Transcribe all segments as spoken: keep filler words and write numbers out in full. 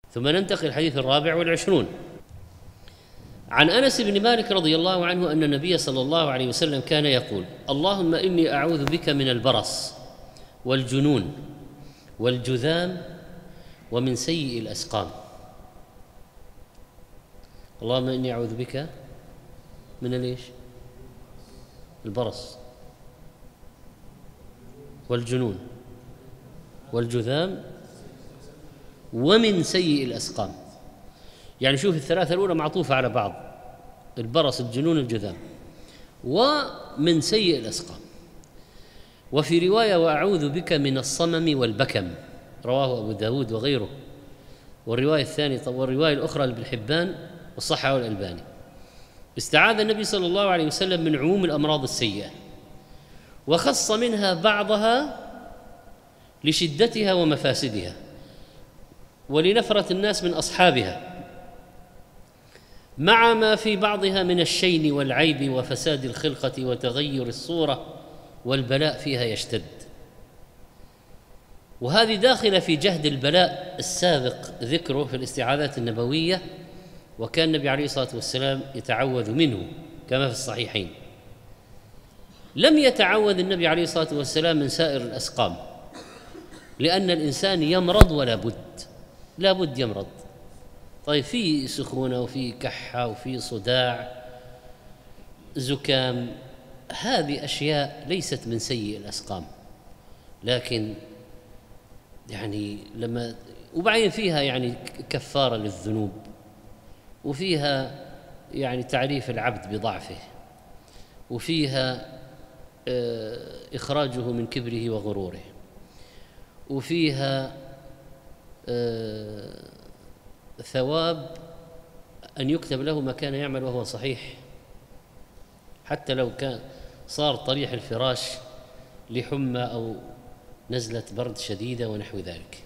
ثم ننتقل الحديث الرابع والعشرون. عن أنس بن مالك رضي الله عنه أن النبي صلى الله عليه وسلم كان يقول: اللهم إني أعوذ بك من البرص والجنون والجذام ومن سيء الأسقام. اللهم إني أعوذ بك من الإيش؟ البرص والجنون والجذام ومن سيء الأسقام. يعني شوف الثلاثة الأولى معطوفة على بعض: البرص، الجنون، الجذام، ومن سيء الأسقام. وفي رواية: وأعوذ بك من الصمم والبكم، رواه أبو داود وغيره. والرواية الثانية والرواية الأخرى لابن حبان والصحة والألباني. استعاذ النبي صلى الله عليه وسلم من عموم الأمراض السيئة، وخص منها بعضها لشدتها ومفاسدها ولنفرة الناس من أصحابها، مع ما في بعضها من الشين والعيب وفساد الخلقة وتغير الصورة والبلاء فيها يشتد. وهذه داخلة في جهد البلاء السابق ذكره في الاستعاذات النبوية، وكان النبي عليه الصلاة والسلام يتعوذ منه كما في الصحيحين. لم يتعوذ النبي عليه الصلاة والسلام من سائر الأسقام، لأن الإنسان يمرض ولا بد، لا بد يمرض. طيب في سخونة وفي كحة وفي صداع، زكام، هذه أشياء ليست من سيء الأسقام، لكن يعني لما وبعدين فيها يعني كفارة للذنوب، وفيها يعني تعريف العبد بضعفه، وفيها إخراجه من كبره وغروره، وفيها ثواب أن يكتب له ما كان يعمل وهو صحيح، حتى لو كان صار طريح الفراش لحمى أو نزلة برد شديدة ونحو ذلك.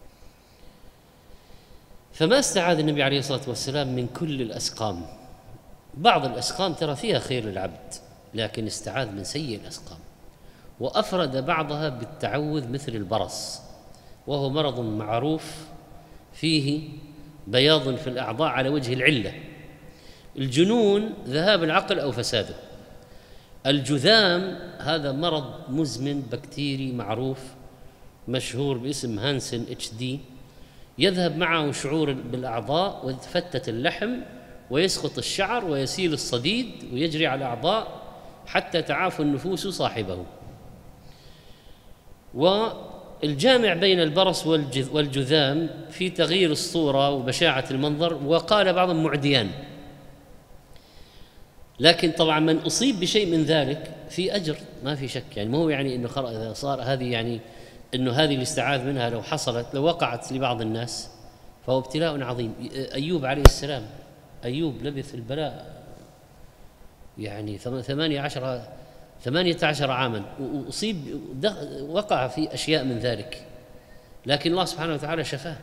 فما استعاذ النبي عليه الصلاة والسلام من كل الأسقام. بعض الأسقام ترى فيها خير للعبد، لكن استعاذ من سيء الأسقام، وأفرد بعضها بالتعوذ مثل البرص، وهو مرض معروف فيه بياض في الأعضاء على وجه العلة. الجنون ذهاب العقل أو فساده. الجذام هذا مرض مزمن بكتيري معروف مشهور باسم هانسن اتش دي، يذهب معه شعور بالأعضاء ويتفتت اللحم ويسقط الشعر ويسيل الصديد ويجري على الأعضاء حتى تعافى النفوس صاحبه. والجامع بين البرص والجذام في تغيير الصورة وبشاعة المنظر، وقال بعضهم معديان، لكن طبعا من أصيب بشيء من ذلك في أجر ما في شك. يعني ما هو يعني إنه إذا صار هذه يعني إنه هذه الاستعاذ منها لو حصلت لو وقعت لبعض الناس فهو ابتلاء عظيم. أيوب عليه السلام، أيوب لبث في البلاء يعني ثمانية عشر ثمانية عشر عاما، وأصيب وقع في أشياء من ذلك، لكن الله سبحانه وتعالى شفاه.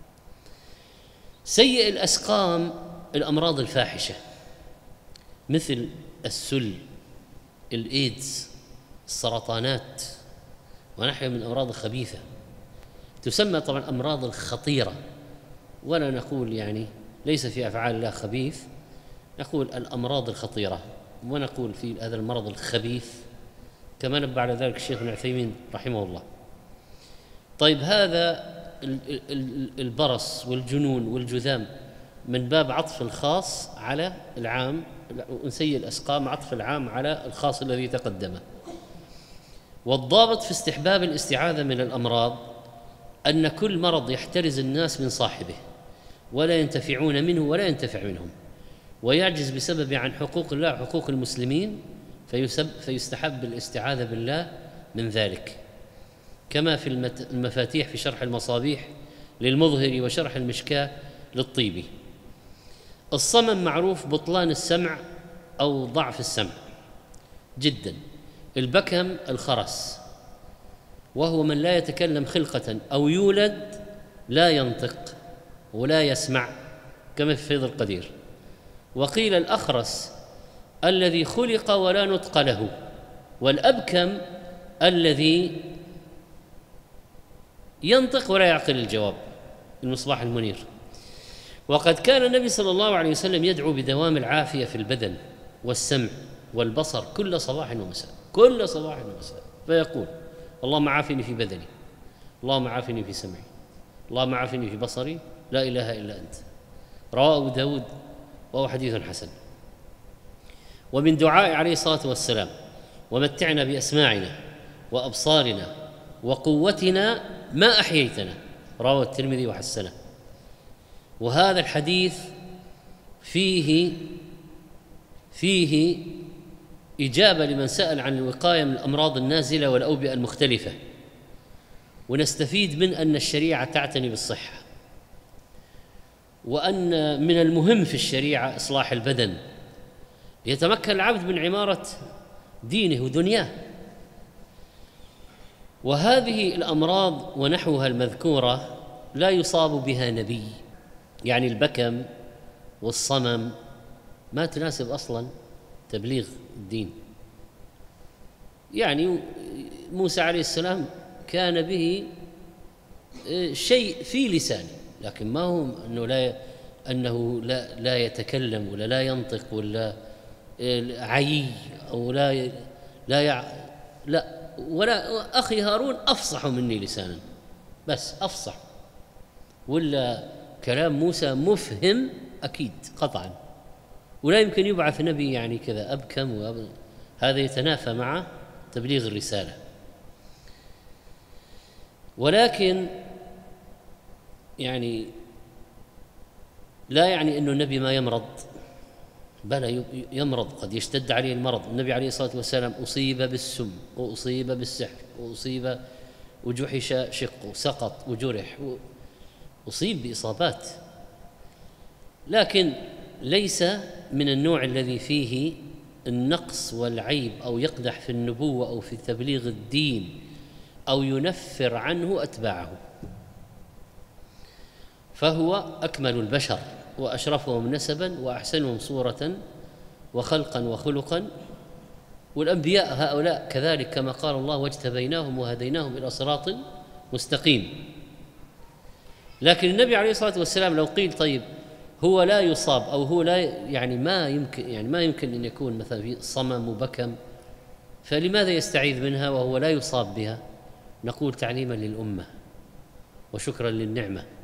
سيء الأسقام الأمراض الفاحشة مثل السل، الإيدز، السرطانات ونحن من الأمراض الخبيثة، تسمى طبعا أمراض الخطيرة، ولا نقول يعني ليس في أفعال الله خبيث، نقول الأمراض الخطيرة، ونقول في هذا المرض الخبيث كما نبه على ذلك الشيخ ابن عثيمين رحمه الله. طيب هذا البرص والجنون والجذام من باب عطف الخاص على العام، ونسيء الأسقام عطف العام على الخاص الذي تقدمه. والضابط في استحباب الاستعاذة من الأمراض أن كل مرض يحترز الناس من صاحبه ولا ينتفعون منه ولا ينتفع منهم، ويعجز بسبب عن حقوق الله وحقوق المسلمين، فيستحب الاستعاذة بالله من ذلك، كما في المفاتيح في شرح المصابيح للمظهر وشرح المشكاة للطيبي. الصمم معروف بطلان السمع أو ضعف السمع جدا. البكم الخرس، وهو من لا يتكلم خلقة أو يولد لا ينطق ولا يسمع كما في فيض القدير. وقيل الأخرس الذي خلق ولا نطق له، والأبكم الذي ينطق ولا يعقل الجواب، المصباح المنير. وقد كان النبي صلى الله عليه وسلم يدعو بدوام العافية في البدن والسمع والبصر كل صباح ومساء، كل صباح ومساء، فيقول: اللهم عافني في بدني، اللهم عافني في سمعي، اللهم عافني في بصري، لا إله إلا أنت. رواه أبو داود وهو حديث حسن. ومن دعاء عليه الصلاة والسلام: ومتعنا بأسماعنا وأبصارنا وقوتنا ما أحييتنا، رواه الترمذي وحسنه. وهذا الحديث فيه فيه إجابة لمن سأل عن الوقاية من الأمراض النازلة والأوبئة المختلفة، ونستفيد من أن الشريعة تعتني بالصحة، وأن من المهم في الشريعة إصلاح البدن ليتمكن العبد من عمارة دينه ودنياه. وهذه الأمراض ونحوها المذكورة لا يصاب بها نبي، يعني البكم والصمم ما تناسب أصلاً تبليغ الدين. يعني موسى عليه السلام كان به شيء في لسانه، لكن ما هو أنه لا أنه لا لا يتكلم ولا لا ينطق ولا عيي أو لا لا يع لا ولا أخي هارون أفصح مني لسانا، بس أفصح، ولا كلام موسى مفهم أكيد قطعا، ولا يمكن يبعث نبي يعني كذا أبكم وأب... هذا يتنافى مع تبليغ الرسالة. ولكن يعني لا يعني أنه النبي ما يمرض، بل يمرض، قد يشتد عليه المرض. النبي عليه الصلاة والسلام أصيب بالسم وأصيب بالسحر وأصيب وجحش شقه، سقط وجرح، أصيب بإصابات، لكن ليس من النوع الذي فيه النقص والعيب أو يقدح في النبوة أو في تبليغ الدين أو ينفر عنه أتباعه، فهو أكمل البشر وأشرفهم نسبا وأحسنهم صورة وخلقا وخلقا. والأنبياء هؤلاء كذلك، كما قال الله: واجتبيناهم وهديناهم إلى صراط مستقيم. لكن النبي عليه الصلاة والسلام لو قيل طيب هو لا يصاب أو هو لا يعني ما يمكن يعني ما يمكن أن يكون مثلا في صمم وبكم، فلماذا يستعيذ منها وهو لا يصاب بها؟ نقول تعليما للأمة وشكرا للنعمة